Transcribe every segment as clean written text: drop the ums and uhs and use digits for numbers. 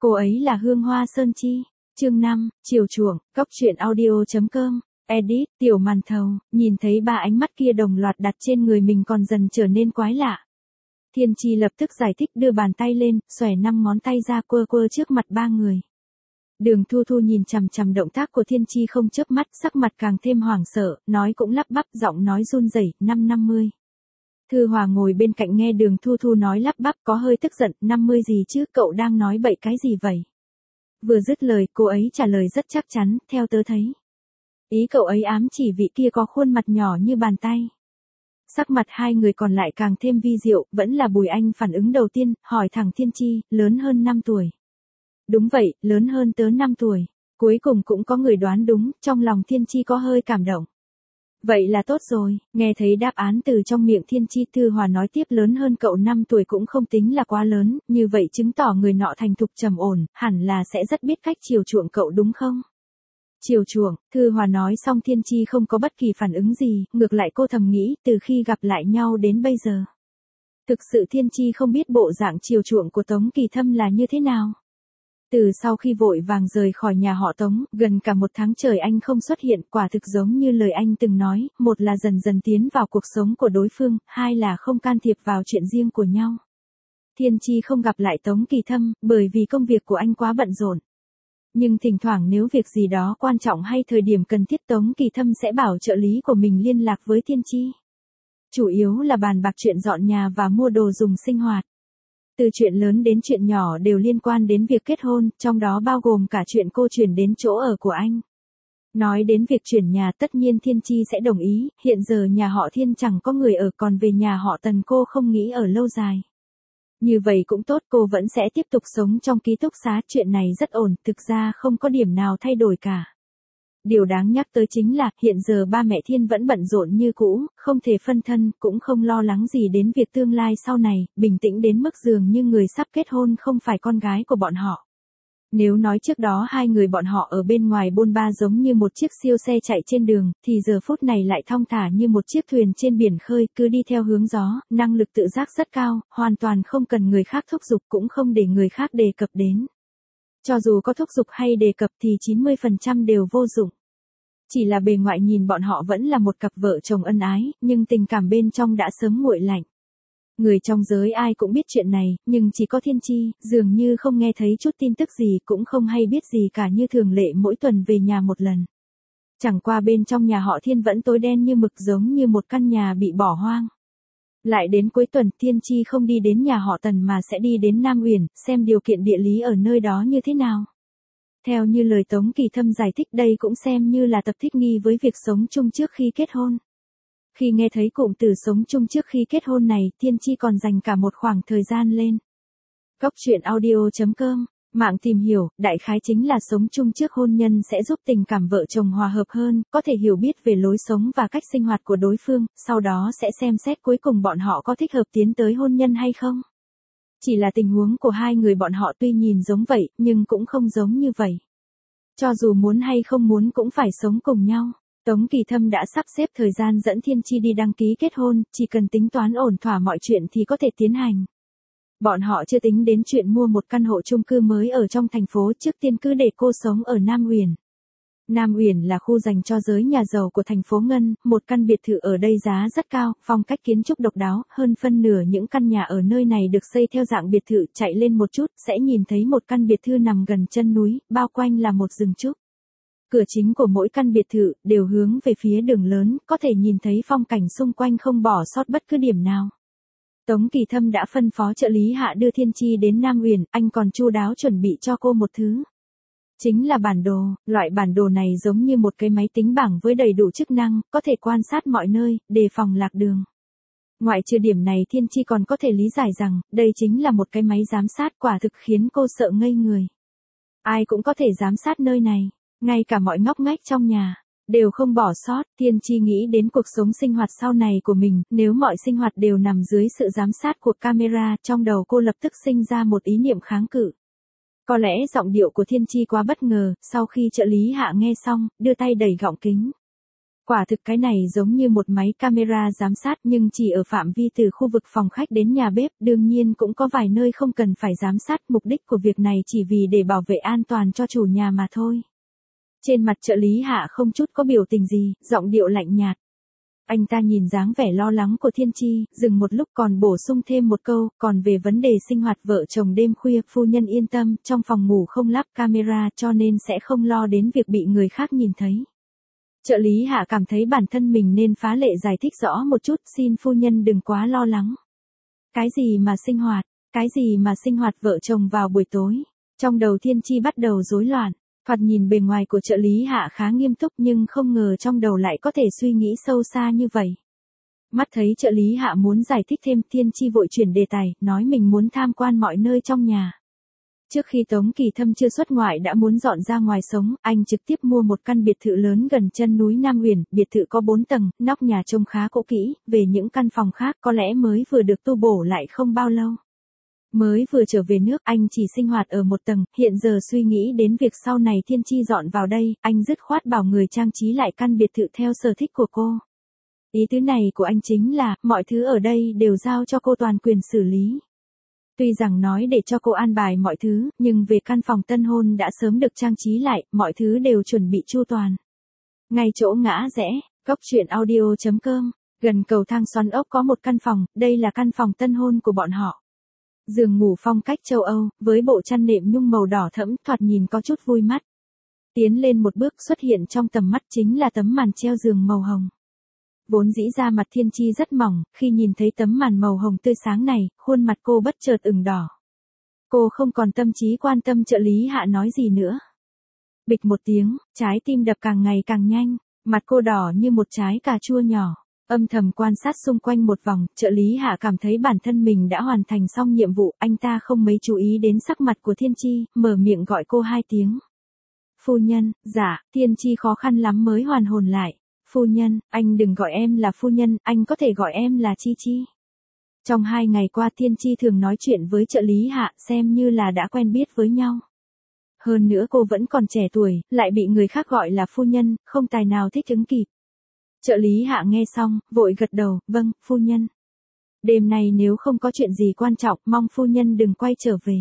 Cô ấy là Hương Hoa Sơn Chi. Chương 5, chiều chuộng, cóc truyện audio.com. Edit, Tiểu Màn Thầu, nhìn thấy ba ánh mắt kia đồng loạt đặt trên người mình còn dần trở nên quái lạ. Thiên Chi lập tức giải thích, đưa bàn tay lên, xòe 5 ngón tay ra quơ quơ trước mặt ba người. Đường Thu Thu nhìn chằm chằm động tác của Thiên Chi không chớp mắt, sắc mặt càng thêm hoảng sợ, nói cũng lắp bắp, giọng nói run rẩy, 50. Thư Hòa ngồi bên cạnh nghe Đường Thu Thu nói lắp bắp có hơi tức giận, 50 gì chứ, cậu đang nói bậy cái gì vậy? Vừa dứt lời, cô ấy trả lời rất chắc chắn, theo tớ thấy. Ý cậu ấy ám chỉ vị kia có khuôn mặt nhỏ như bàn tay. Sắc mặt hai người còn lại càng thêm vi diệu, vẫn là Bùi Anh phản ứng đầu tiên, hỏi thẳng Thiên Chi, lớn hơn 5 tuổi. Đúng vậy, lớn hơn tớ 5 tuổi. Cuối cùng cũng có người đoán đúng, trong lòng Thiên Chi có hơi cảm động. Vậy là tốt rồi, nghe thấy đáp án từ trong miệng Thiên Chi, Thư Hòa nói tiếp, lớn hơn cậu 5 tuổi cũng không tính là quá lớn, như vậy chứng tỏ người nọ thành thục trầm ổn, hẳn là sẽ rất biết cách chiều chuộng cậu đúng không? Chiều chuộng, Thư Hòa nói xong Thiên Chi không có bất kỳ phản ứng gì, ngược lại cô thầm nghĩ, từ khi gặp lại nhau đến bây giờ. Thực sự Thiên Chi không biết bộ dạng chiều chuộng của Tống Kỳ Thâm là như thế nào. Từ sau khi vội vàng rời khỏi nhà họ Tống, gần cả 1 tháng trời anh không xuất hiện, quả thực giống như lời anh từng nói, một là dần dần tiến vào cuộc sống của đối phương, hai là không can thiệp vào chuyện riêng của nhau. Thiên Chi không gặp lại Tống Kỳ Thâm, bởi vì công việc của anh quá bận rộn. Nhưng thỉnh thoảng nếu việc gì đó quan trọng hay thời điểm cần thiết, Tống Kỳ Thâm sẽ bảo trợ lý của mình liên lạc với Thiên Chi. Chủ yếu là bàn bạc chuyện dọn nhà và mua đồ dùng sinh hoạt. Từ chuyện lớn đến chuyện nhỏ đều liên quan đến việc kết hôn, trong đó bao gồm cả chuyện cô chuyển đến chỗ ở của anh. Nói đến việc chuyển nhà tất nhiên Thiên Chi sẽ đồng ý, hiện giờ nhà họ Thiên chẳng có người ở, còn về nhà họ Tần cô không nghĩ ở lâu dài. Như vậy cũng tốt, cô vẫn sẽ tiếp tục sống trong ký túc xá, chuyện này rất ổn, thực ra không có điểm nào thay đổi cả. Điều đáng nhắc tới chính là, hiện giờ ba mẹ Thiên vẫn bận rộn như cũ, không thể phân thân, cũng không lo lắng gì đến việc tương lai sau này, bình tĩnh đến mức dường như người sắp kết hôn không phải con gái của bọn họ. Nếu nói trước đó hai người bọn họ ở bên ngoài bôn ba giống như một chiếc siêu xe chạy trên đường, thì giờ phút này lại thong thả như một chiếc thuyền trên biển khơi, cứ đi theo hướng gió, năng lực tự giác rất cao, hoàn toàn không cần người khác thúc giục, cũng không để người khác đề cập đến. Cho dù có thúc giục hay đề cập thì 90% đều vô dụng. Chỉ là bề ngoại nhìn bọn họ vẫn là một cặp vợ chồng ân ái, nhưng tình cảm bên trong đã sớm nguội lạnh. Người trong giới ai cũng biết chuyện này, nhưng chỉ có Thiên Chi, dường như không nghe thấy chút tin tức gì, cũng không hay biết gì cả, như thường lệ mỗi tuần về nhà một lần. Chẳng qua bên trong nhà họ Thiên vẫn tối đen như mực, giống như một căn nhà bị bỏ hoang. Lại đến cuối tuần, Thiên Chi không đi đến nhà họ Tần mà sẽ đi đến Nam Uyển, xem điều kiện địa lý ở nơi đó như thế nào. Theo như lời Tống Kỳ Thâm giải thích, đây cũng xem như là tập thích nghi với việc sống chung trước khi kết hôn. Khi nghe thấy cụm từ sống chung trước khi kết hôn này, Thiên Chi còn dành cả một khoảng thời gian lên cóc truyện audio.com, mạng tìm hiểu, đại khái chính là sống chung trước hôn nhân sẽ giúp tình cảm vợ chồng hòa hợp hơn, có thể hiểu biết về lối sống và cách sinh hoạt của đối phương, sau đó sẽ xem xét cuối cùng bọn họ có thích hợp tiến tới hôn nhân hay không. Chỉ là tình huống của hai người bọn họ tuy nhìn giống vậy, nhưng cũng không giống như vậy. Cho dù muốn hay không muốn cũng phải sống cùng nhau. Tống Kỳ Thâm đã sắp xếp thời gian dẫn Thiên Chi đi đăng ký kết hôn, chỉ cần tính toán ổn thỏa mọi chuyện thì có thể tiến hành. Bọn họ chưa tính đến chuyện mua một căn hộ chung cư mới ở trong thành phố, trước tiên cứ để cô sống ở Nam Uyển. Nam Uyển là khu dành cho giới nhà giàu của thành phố Ngân, một căn biệt thự ở đây giá rất cao, phong cách kiến trúc độc đáo, hơn phân nửa những căn nhà ở nơi này được xây theo dạng biệt thự, chạy lên một chút sẽ nhìn thấy một căn biệt thự nằm gần chân núi, bao quanh là một rừng trúc. Cửa chính của mỗi căn biệt thự đều hướng về phía đường lớn, có thể nhìn thấy phong cảnh xung quanh không bỏ sót bất cứ điểm nào. Tống Kỳ Thâm đã phân phó trợ lý Hạ đưa Thiên Chi đến Nam Uyển, anh còn chu đáo chuẩn bị cho cô một thứ. Chính là bản đồ, loại bản đồ này giống như một cái máy tính bảng với đầy đủ chức năng, có thể quan sát mọi nơi, đề phòng lạc đường. Ngoại trừ điểm này, Thiên Chi còn có thể lý giải rằng, đây chính là một cái máy giám sát, quả thực khiến cô sợ ngây người. Ai cũng có thể giám sát nơi này, ngay cả mọi ngóc ngách trong nhà, đều không bỏ sót. Thiên Chi nghĩ đến cuộc sống sinh hoạt sau này của mình, nếu mọi sinh hoạt đều nằm dưới sự giám sát của camera, trong đầu cô lập tức sinh ra một ý niệm kháng cự. Có lẽ giọng điệu của Thiên Chi quá bất ngờ, sau khi trợ lý Hạ nghe xong, đưa tay đẩy gọng kính. Quả thực cái này giống như một máy camera giám sát nhưng chỉ ở phạm vi từ khu vực phòng khách đến nhà bếp, đương nhiên cũng có vài nơi không cần phải giám sát, mục đích của việc này chỉ vì để bảo vệ an toàn cho chủ nhà mà thôi. Trên mặt trợ lý Hạ không chút có biểu tình gì, giọng điệu lạnh nhạt. Anh ta nhìn dáng vẻ lo lắng của Thiên Chi, dừng một lúc còn bổ sung thêm một câu, còn về vấn đề sinh hoạt vợ chồng đêm khuya, phu nhân yên tâm, trong phòng ngủ không lắp camera cho nên sẽ không lo đến việc bị người khác nhìn thấy. Trợ lý Hạ cảm thấy bản thân mình nên phá lệ giải thích rõ một chút, xin phu nhân đừng quá lo lắng. Cái gì mà sinh hoạt vợ chồng vào buổi tối? Trong đầu Thiên Chi bắt đầu rối loạn. Thoạt nhìn bề ngoài của trợ lý Hạ khá nghiêm túc nhưng không ngờ trong đầu lại có thể suy nghĩ sâu xa như vậy. Mắt thấy trợ lý Hạ muốn giải thích thêm, Thiên Chi vội chuyển đề tài, nói mình muốn tham quan mọi nơi trong nhà. Trước khi Tống Kỳ Thâm chưa xuất ngoại đã muốn dọn ra ngoài sống, anh trực tiếp mua một căn biệt thự lớn gần chân núi Nam Huyền, biệt thự có 4 tầng, nóc nhà trông khá cũ kỹ, về những căn phòng khác có lẽ mới vừa được tu bổ lại không bao lâu. Mới vừa trở về nước anh chỉ sinh hoạt ở một tầng, hiện giờ suy nghĩ đến việc sau này Thiên Chi dọn vào đây, anh dứt khoát bảo người trang trí lại căn biệt thự theo sở thích của cô. Ý tứ này của anh chính là, mọi thứ ở đây đều giao cho cô toàn quyền xử lý. Tuy rằng nói để cho cô an bài mọi thứ, nhưng về căn phòng tân hôn đã sớm được trang trí lại, mọi thứ đều chuẩn bị chu toàn. Ngay chỗ ngã rẽ, goctruyện.audio.com, gần cầu thang xoắn ốc có một căn phòng, đây là căn phòng tân hôn của bọn họ. Giường ngủ phong cách châu Âu, với bộ chăn nệm nhung màu đỏ thẫm, thoạt nhìn có chút vui mắt. Tiến lên một bước xuất hiện trong tầm mắt chính là tấm màn treo giường màu hồng. Vốn dĩ ra mặt Thiên Chi rất mỏng, khi nhìn thấy tấm màn màu hồng tươi sáng này, khuôn mặt cô bất chợt ửng đỏ. Cô không còn tâm trí quan tâm trợ lý Hạ nói gì nữa. Bịch một tiếng, trái tim đập càng ngày càng nhanh, mặt cô đỏ như một trái cà chua nhỏ. Âm thầm quan sát xung quanh một vòng, trợ lý Hạ cảm thấy bản thân mình đã hoàn thành xong nhiệm vụ, anh ta không mấy chú ý đến sắc mặt của Thiên Chi, mở miệng gọi cô 2 tiếng. Phu nhân, dạ, Thiên Chi khó khăn lắm mới hoàn hồn lại. Phu nhân, anh đừng gọi em là phu nhân, anh có thể gọi em là Chi Chi. Trong 2 ngày qua Thiên Chi thường nói chuyện với trợ lý Hạ, xem như là đã quen biết với nhau. Hơn nữa cô vẫn còn trẻ tuổi, lại bị người khác gọi là phu nhân, không tài nào thích ứng kịp. Trợ lý Hạ nghe xong, vội gật đầu, vâng, phu nhân. Đêm nay nếu không có chuyện gì quan trọng, mong phu nhân đừng quay trở về.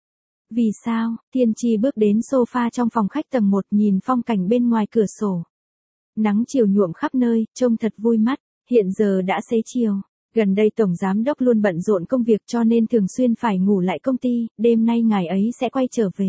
Vì sao? Thiên Chi bước đến sofa trong phòng khách tầng 1 nhìn phong cảnh bên ngoài cửa sổ. Nắng chiều nhuộm khắp nơi, trông thật vui mắt, hiện giờ đã xế chiều. Gần đây Tổng Giám Đốc luôn bận rộn công việc cho nên thường xuyên phải ngủ lại công ty, đêm nay ngài ấy sẽ quay trở về.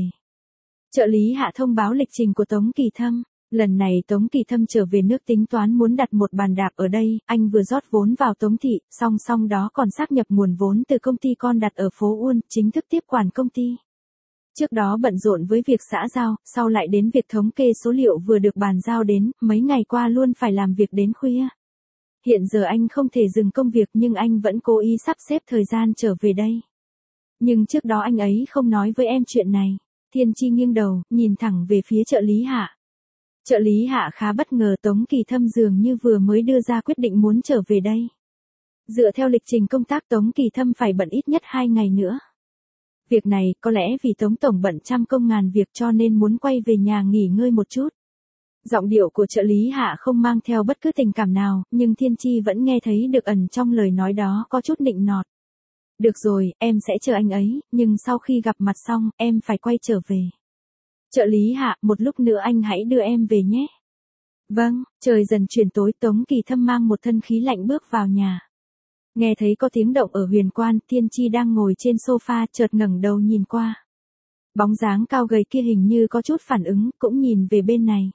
Trợ lý Hạ thông báo lịch trình của Tống Kỳ Thâm. Lần này Tống Kỳ Thâm trở về nước tính toán muốn đặt một bàn đạp ở đây, anh vừa rót vốn vào Tống Thị, song song đó còn xác nhập nguồn vốn từ công ty con đặt ở phố Uôn, chính thức tiếp quản công ty. Trước đó bận rộn với việc xã giao, sau lại đến việc thống kê số liệu vừa được bàn giao đến, mấy ngày qua luôn phải làm việc đến khuya. Hiện giờ anh không thể dừng công việc nhưng anh vẫn cố ý sắp xếp thời gian trở về đây. Nhưng trước đó anh ấy không nói với em chuyện này. Thiên Chi nghiêng đầu, nhìn thẳng về phía trợ lý Hạ. Trợ lý Hạ khá bất ngờ Tống Kỳ Thâm dường như vừa mới đưa ra quyết định muốn trở về đây. Dựa theo lịch trình công tác Tống Kỳ Thâm phải bận ít nhất 2 ngày nữa. Việc này có lẽ vì Tống Tổng bận trăm công ngàn việc cho nên muốn quay về nhà nghỉ ngơi một chút. Giọng điệu của trợ lý Hạ không mang theo bất cứ tình cảm nào, nhưng Thiên Chi vẫn nghe thấy được ẩn trong lời nói đó có chút nịnh nọt. Được rồi, em sẽ chờ anh ấy, nhưng sau khi gặp mặt xong, em phải quay trở về. Trợ lý Hạ, một lúc nữa anh hãy đưa em về nhé. Vâng, trời dần chuyển tối Tống Kỳ Thâm mang một thân khí lạnh bước vào nhà. Nghe thấy có tiếng động ở huyền quan, Thiên Chi đang ngồi trên sofa chợt ngẩng đầu nhìn qua. Bóng dáng cao gầy kia hình như có chút phản ứng, cũng nhìn về bên này.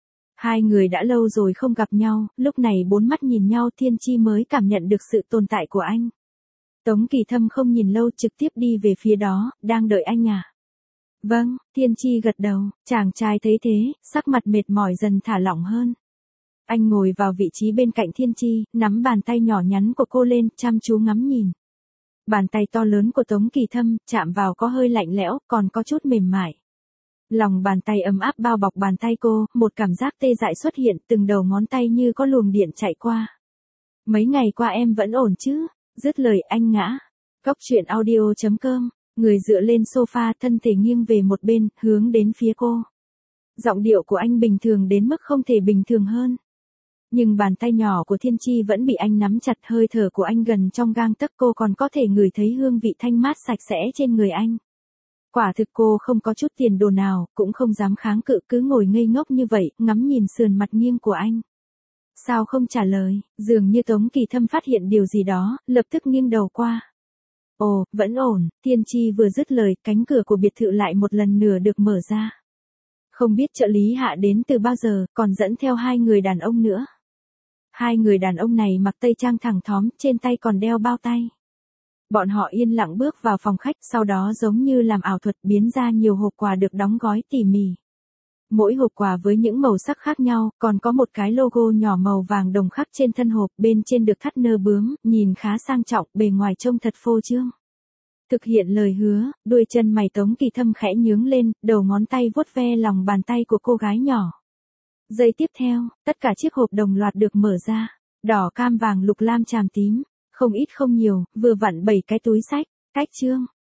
Hai người đã lâu rồi không gặp nhau, lúc này 4 mắt nhìn nhau Thiên Chi mới cảm nhận được sự tồn tại của anh. Tống Kỳ Thâm không nhìn lâu trực tiếp đi về phía đó, đang đợi anh à? Vâng, Thiên Chi gật đầu, chàng trai thấy thế, sắc mặt mệt mỏi dần thả lỏng hơn. Anh ngồi vào vị trí bên cạnh Thiên Chi, nắm bàn tay nhỏ nhắn của cô lên, chăm chú ngắm nhìn. Bàn tay to lớn của Tống Kỳ Thâm, chạm vào có hơi lạnh lẽo, còn có chút mềm mại. Lòng bàn tay ấm áp bao bọc bàn tay cô, một cảm giác tê dại xuất hiện, từng đầu ngón tay như có luồng điện chạy qua. Mấy ngày qua em vẫn ổn chứ? Dứt lời anh ngã. Goctruyện.audio.com, người dựa lên sofa thân thể nghiêng về một bên, hướng đến phía cô. Giọng điệu của anh bình thường đến mức không thể bình thường hơn. Nhưng bàn tay nhỏ của Thiên Chi vẫn bị anh nắm chặt, hơi thở của anh gần trong gang tấc, cô còn có thể ngửi thấy hương vị thanh mát sạch sẽ trên người anh. Quả thực cô không có chút tiền đồ nào, cũng không dám kháng cự, cứ ngồi ngây ngốc như vậy, ngắm nhìn sườn mặt nghiêng của anh. Sao không trả lời? Dường như Tống Kỳ Thâm phát hiện điều gì đó, lập tức nghiêng đầu qua. Ồ, vẫn ổn. Thiên Chi vừa dứt lời, cánh cửa của biệt thự lại một lần nữa được mở ra. Không biết trợ lý Hạ đến từ bao giờ, còn dẫn theo hai người đàn ông nữa. Hai người đàn ông này mặc tây trang thẳng thóm, trên tay còn đeo bao tay. Bọn họ yên lặng bước vào phòng khách, sau đó giống như làm ảo thuật biến ra nhiều hộp quà được đóng gói tỉ mỉ. Mỗi hộp quà với những màu sắc khác nhau, còn có một cái logo nhỏ màu vàng đồng khắc trên thân hộp, bên trên được thắt nơ bướm, nhìn khá sang trọng, bề ngoài trông thật phô trương. Thực hiện lời hứa, đuôi chân mày Tống Kỳ Thâm khẽ nhướng lên, đầu ngón tay vuốt ve lòng bàn tay của cô gái nhỏ. Giây tiếp theo, tất cả chiếc hộp đồng loạt được mở ra, đỏ cam vàng lục lam chàm tím, không ít không nhiều, vừa vặn 7 cái túi xách, cách chương.